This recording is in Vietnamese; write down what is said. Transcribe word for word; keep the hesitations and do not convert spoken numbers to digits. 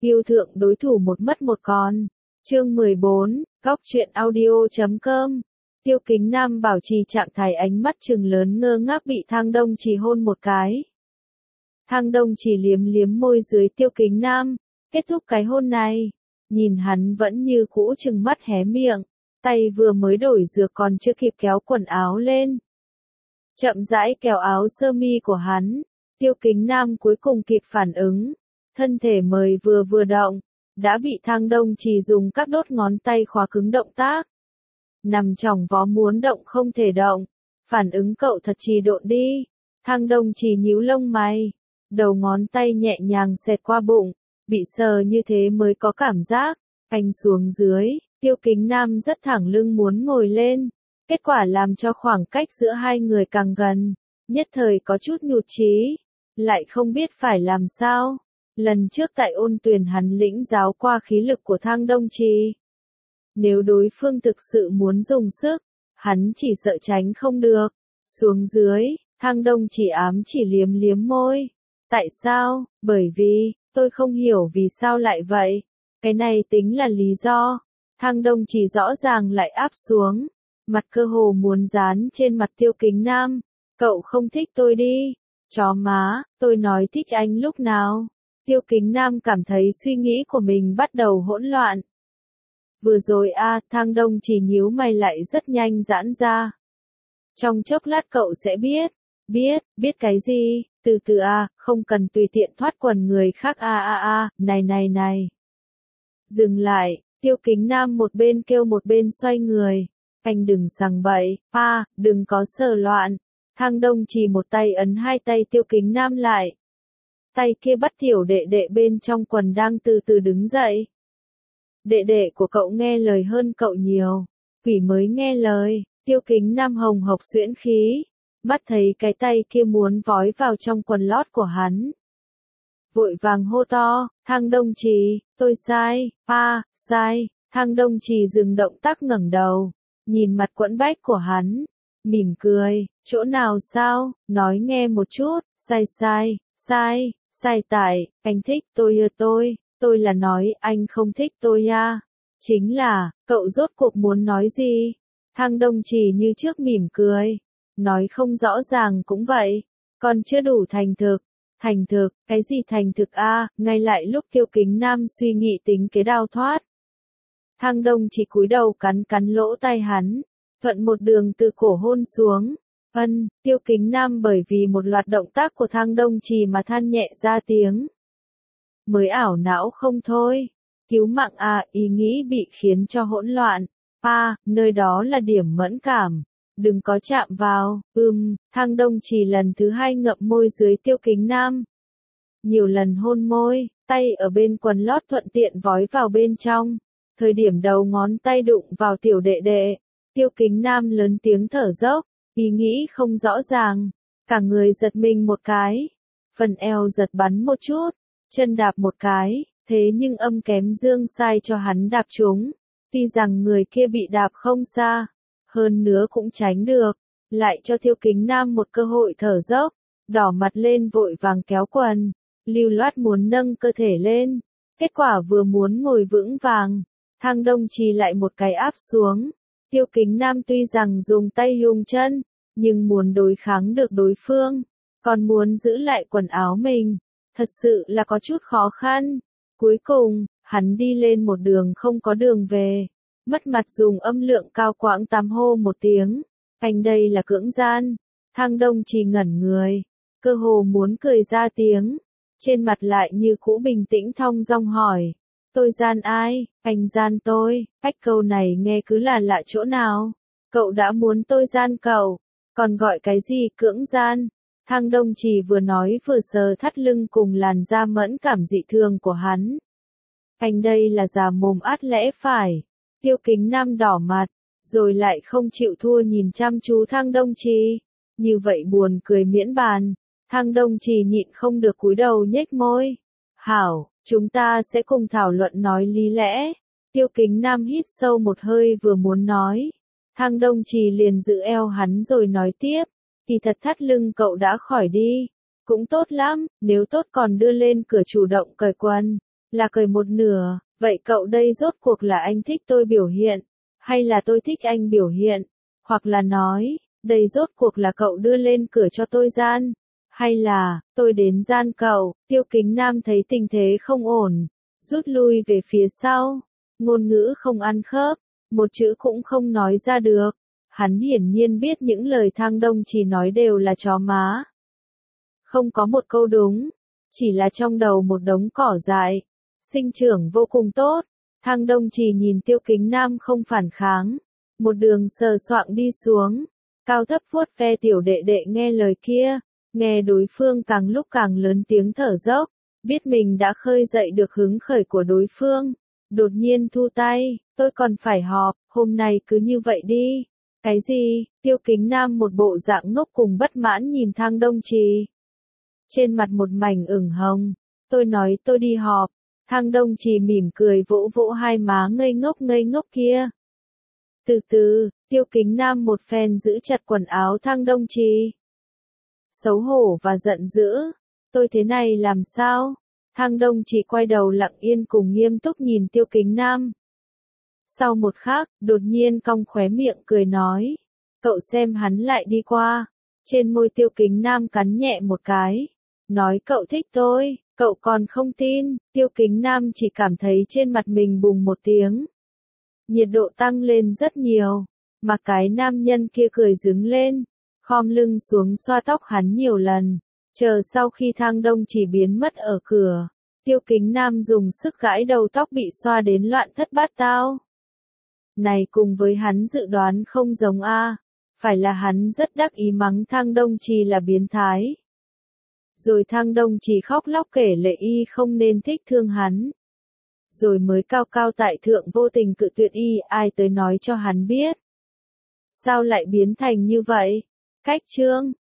Yêu thượng đối thủ một mất một còn. Chương mười bốn, góc truyện audio chấm com. Tiêu Kính Nam bảo trì trạng thái ánh mắt trừng lớn ngơ ngác bị Thang Đông Trì hôn một cái. Thang Đông Trì liếm liếm môi dưới Tiêu Kính Nam, kết thúc cái hôn này. Nhìn hắn vẫn như cũ trừng mắt hé miệng, tay vừa mới đổi dược còn chưa kịp kéo quần áo lên. Chậm rãi kéo áo sơ mi của hắn, Tiêu Kính Nam cuối cùng kịp phản ứng. Thân thể mời vừa vừa động, đã bị Thang Đông Trì dùng các đốt ngón tay khóa cứng động tác. Nằm trong vó muốn động không thể động, phản ứng cậu thật trì độn đi. Thang Đông Trì nhíu lông mày, đầu ngón tay nhẹ nhàng xẹt qua bụng, bị sờ như thế mới có cảm giác. Anh xuống dưới, Tiêu Kính Nam rất thẳng lưng muốn ngồi lên, kết quả làm cho khoảng cách giữa hai người càng gần, nhất thời có chút nhụt chí, lại không biết phải làm sao. Lần trước tại Ôn Tuyền hắn lĩnh giáo qua khí lực của Thang Đông Trì. Nếu đối phương thực sự muốn dùng sức, hắn chỉ sợ tránh không được. Xuống dưới, Thang Đông Trì ám chỉ liếm liếm môi. Tại sao? Bởi vì, tôi không hiểu vì sao lại vậy. Cái này tính là lý do. Thang Đông Trì rõ ràng lại áp xuống. Mặt cơ hồ muốn dán trên mặt Tiêu Kính Nam. Cậu không thích tôi đi. Chó má, tôi nói thích anh lúc nào. Tiêu Kính Nam cảm thấy suy nghĩ của mình bắt đầu hỗn loạn. Vừa rồi a, à, Thang Đông Trì nhíu mày lại rất nhanh giãn ra. Trong chốc lát cậu sẽ biết. Biết, biết cái gì? Từ từ a, à, không cần tùy tiện thoát quần người khác a a a, này này này. Dừng lại, Tiêu Kính Nam một bên kêu một bên xoay người. Anh đừng sằng bậy, a, đừng có sờ loạn. Thang Đông Trì một tay ấn hai tay Tiêu Kính Nam lại. Tay kia bắt tiểu đệ đệ bên trong quần đang từ từ đứng dậy. Đệ đệ của cậu nghe lời hơn cậu nhiều. Quỷ mới nghe lời. Tiêu Kính Nam hồng hộc xuyễn khí. Mắt thấy cái tay kia muốn vói vào trong quần lót của hắn. Vội vàng hô to, Thang Đông Trì, tôi sai, a, sai. Thang Đông Trì dừng động tác ngẩng đầu, nhìn mặt quẫn bách của hắn, mỉm cười, chỗ nào sao, nói nghe một chút, sai sai, sai, sai tại, anh thích tôi ưa tôi, tôi là nói anh không thích tôi à. Chính là, cậu rốt cuộc muốn nói gì? Thang Đông Trì như trước mỉm cười, nói không rõ ràng cũng vậy, còn chưa đủ thành thực. Thành thực, cái gì thành thực a? À? Ngay lại lúc Tiêu Kính Nam suy nghĩ tính kế đào thoát. Thang Đông Trì cúi đầu cắn cắn lỗ tai hắn, thuận một đường từ cổ hôn xuống. Ân, Tiêu Kính Nam bởi vì một loạt động tác của Thang Đông Trì mà than nhẹ ra tiếng. Mới ảo não không thôi. Cứu mạng à, ý nghĩ bị khiến cho hỗn loạn. À, nơi đó là điểm mẫn cảm. Đừng có chạm vào, ưm, Thang Đông Trì lần thứ hai ngậm môi dưới Tiêu Kính Nam. Nhiều lần hôn môi, tay ở bên quần lót thuận tiện vói vào bên trong. Thời điểm đầu ngón tay đụng vào tiểu đệ đệ, Tiêu Kính Nam lớn tiếng thở dốc, ý nghĩ không rõ ràng. Cả người giật mình một cái, phần eo giật bắn một chút, chân đạp một cái, thế nhưng âm kém dương sai cho hắn đạp trúng. Tuy rằng người kia bị đạp không xa, hơn nữa cũng tránh được, lại cho Tiêu Kính Nam một cơ hội thở dốc, đỏ mặt lên vội vàng kéo quần, lưu loát muốn nâng cơ thể lên, kết quả vừa muốn ngồi vững vàng, Thang Đông Trì lại một cái áp xuống. Tiêu Kính Nam tuy rằng dùng tay dùng chân, nhưng muốn đối kháng được đối phương, còn muốn giữ lại quần áo mình, thật sự là có chút khó khăn. Cuối cùng, hắn đi lên một đường không có đường về. Mất mặt dùng âm lượng cao quãng tám hô một tiếng. Anh đây là cưỡng gian. Thang Đông Trì ngẩn người. Cơ hồ muốn cười ra tiếng. Trên mặt lại như cũ bình tĩnh thong dong hỏi. Tôi gian ai? Anh gian tôi. Cách câu này nghe cứ là lạ chỗ nào. Cậu đã muốn tôi gian cậu. Còn gọi cái gì cưỡng gian? Thang Đông Trì vừa nói vừa sờ thắt lưng cùng làn da mẫn cảm dị thường của hắn. Anh đây là già mồm át lẽ phải. Tiêu Kính Nam đỏ mặt, rồi lại không chịu thua nhìn chăm chú Thang Đông Trì. Như vậy buồn cười miễn bàn. Thang Đông Trì nhịn không được cúi đầu nhếch môi. Hảo, chúng ta sẽ cùng thảo luận nói lý lẽ. Tiêu Kính Nam hít sâu một hơi vừa muốn nói. Thang Đông Trì liền giữ eo hắn rồi nói tiếp. Thì thật thắt lưng cậu đã khỏi đi. Cũng tốt lắm, nếu tốt còn đưa lên cửa chủ động cởi quần. Là cười một nửa, vậy cậu đây rốt cuộc là anh thích tôi biểu hiện, hay là tôi thích anh biểu hiện, hoặc là nói, đây rốt cuộc là cậu đưa lên cửa cho tôi gian, hay là, tôi đến gian cậu. Tiêu Kính Nam thấy tình thế không ổn, rút lui về phía sau, ngôn ngữ không ăn khớp, một chữ cũng không nói ra được. Hắn hiển nhiên biết những lời Thang Đông Trì nói đều là chó má. Không có một câu đúng, chỉ là trong đầu một đống cỏ dại, sinh trưởng vô cùng tốt. Thang Đông Trì nhìn Tiêu Kính Nam không phản kháng, một đường sờ soạng đi xuống, cao thấp vuốt ve tiểu đệ đệ nghe lời kia, nghe đối phương càng lúc càng lớn tiếng thở dốc, biết mình đã khơi dậy được hứng khởi của đối phương, đột nhiên thu tay, tôi còn phải họp, hôm nay cứ như vậy đi. Cái gì? Tiêu Kính Nam một bộ dạng ngốc cùng bất mãn nhìn Thang Đông Trì. Trên mặt một mảnh ửng hồng, tôi nói tôi đi họp. Thang Đông Trì mỉm cười vỗ vỗ hai má ngây ngốc ngây ngốc kia. Từ từ, Tiêu Kính Nam một phen giữ chặt quần áo Thang Đông Trì. Xấu hổ và giận dữ, tôi thế này làm sao? Thang Đông Trì quay đầu lặng yên cùng nghiêm túc nhìn Tiêu Kính Nam. Sau một khắc, đột nhiên cong khóe miệng cười nói, cậu xem hắn lại đi qua. Trên môi Tiêu Kính Nam cắn nhẹ một cái, nói cậu thích tôi, cậu còn không tin. Tiêu Kính Nam chỉ cảm thấy trên mặt mình bùng một tiếng, nhiệt độ tăng lên rất nhiều, mà cái nam nhân kia cười đứng lên, khom lưng xuống xoa tóc hắn nhiều lần, chờ sau khi Thang Đông Trì biến mất ở cửa, Tiêu Kính Nam dùng sức gãi đầu tóc bị xoa đến loạn thất bát tao. Này cùng với hắn dự đoán không giống a, phải là hắn rất đắc ý mắng Thang Đông Trì là biến thái. Rồi Thang Đông Trì khóc lóc kể lệ y không nên thích thương hắn. Rồi mới cao cao tại thượng vô tình cự tuyệt y, ai tới nói cho hắn biết. Sao lại biến thành như vậy? Cách chương